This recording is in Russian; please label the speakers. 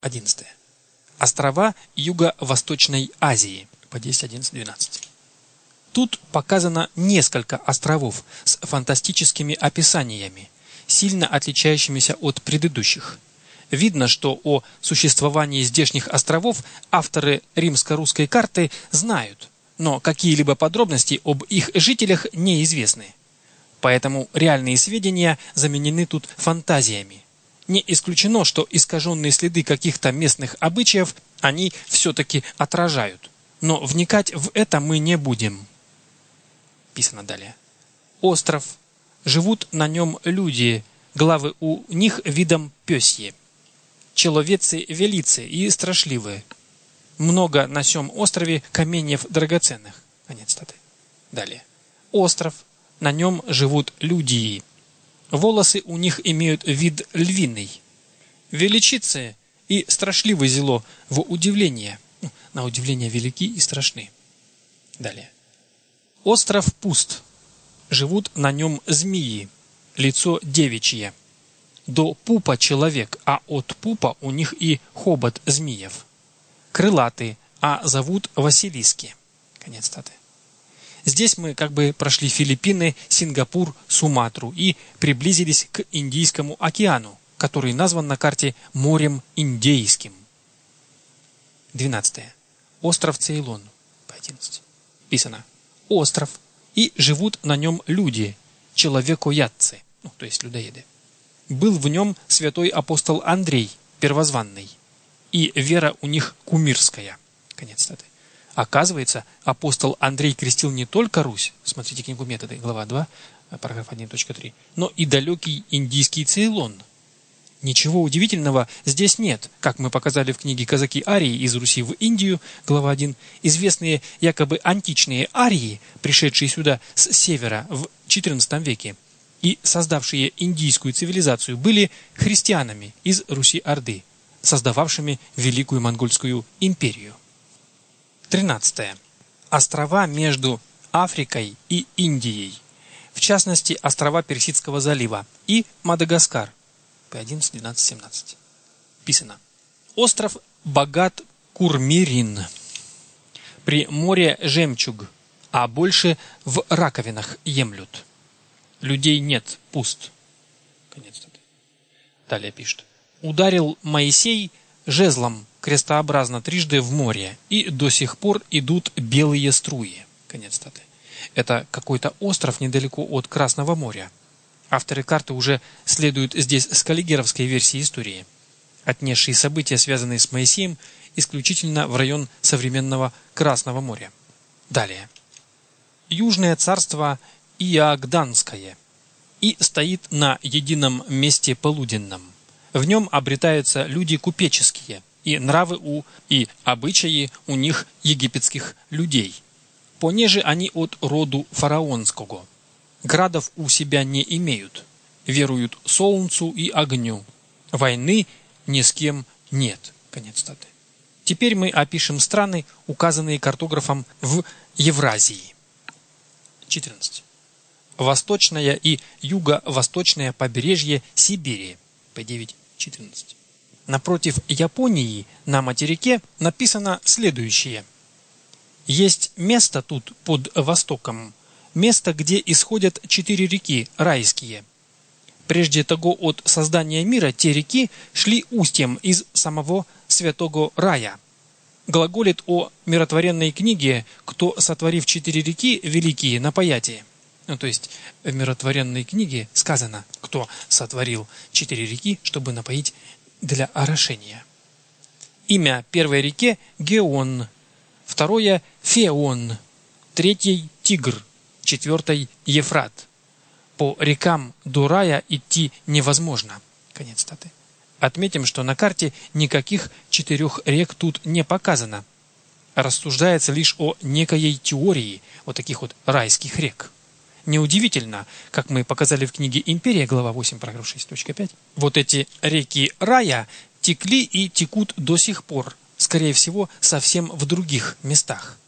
Speaker 1: 11. Острова Юго-Восточной Азии по 10, 11, 12. Тут показано несколько островов с фантастическими описаниями, сильно отличающимися от предыдущих. Видно, что о существовании здешних островов авторы римско-русской карты знают, но какие-либо подробности об их жителях неизвестны. Поэтому реальные сведения заменены тут фантазиями. Не исключено, что искаженные следы каких-то местных обычаев они все-таки отражают. Но вникать в это мы не будем. Писано далее. Остров. Живут на нем люди, главы у них видом пёсьи. Человецы велицы и страшливые. Много на сём острове каменьев драгоценных. Конец статы. Далее. Остров. На нем живут люди. Волосы у них имеют вид львиный. Величицы и страшливы зело в удивление. На удивление велики и страшны. Далее. Остров пуст. Живут на нем змеи. Лицо девичье. До пупа человек, а от пупа у них и хобот змеев. Крылатые, а зовут Василиски. Конец статы. Здесь мы как бы прошли Филиппины, Сингапур, Суматру и приблизились к Индийскому океану, который назван на карте морем Индейским. 12. Остров Цейлон. По 11. Писано. Остров. И живут на нем люди, человекоядцы, то есть людоеды. Был в нем святой апостол Андрей, первозванный, и вера у них кумирская. Конец статы. Оказывается, апостол Андрей крестил не только Русь, смотрите книгу «Методы», глава 2, параграф 1.3, но и далекий индийский Цейлон. Ничего удивительного здесь нет, как мы показали в книге «Казаки-арии из Руси в Индию», глава 1, известные якобы античные арии, пришедшие сюда с севера в XIV веке и создавшие индийскую цивилизацию, были христианами из Руси-Орды, создававшими Великую Монгольскую империю. 13. Острова между Африкой и Индией, в частности, острова Персидского залива и Мадагаскар. По 11, 12, 17. Писано. Остров богат курмирин. При море жемчуг, а больше в раковинах емлют. Людей нет, пуст. Конец статы. Далее пишет. Ударил Моисей жезлом крестообразно трижды в море, и до сих пор идут белые струи. Конец статы. Это какой-то остров недалеко от Красного моря. Авторы карты уже следуют здесь с каллигеровской версии истории, отнесшие события, связанные с Моисеем, исключительно в район современного Красного моря. Далее. Южное царство Иогданское и стоит на едином месте полуденном. В нем обретаются люди купеческие, и нравы и обычаи у них египетских людей. Понеже они от роду фараонского. Градов у себя не имеют, веруют солнцу и огню. Войны ни с кем нет. Конец статы. Теперь мы опишем страны, указанные картографом в Евразии. 14. Восточное и юго-восточное побережье Сибири. По 9, 14. Напротив Японии на материке написано следующее. Есть место тут под Востоком, место, где исходят 4 реки райские. Прежде того от создания мира те реки шли устьем из самого святого рая. Глаголит о миротворенной книге, кто, сотворив 4 реки великие, напояти. То есть в миротворенной книге сказано, кто сотворил 4 реки, чтобы напоить для орошения. Имя первой реке Геон, второе Феон, третьей Тигр, четвертой Ефрат. По рекам до рая идти невозможно. Конец статы. Отметим, что на карте никаких 4 рек тут не показано. Рассуждается лишь о некоей теории вот таких вот райских рек. Неудивительно, как мы показали в книге «Империя», глава 8, параграф 6.5, вот эти реки рая текли и текут до сих пор, скорее всего, совсем в других местах.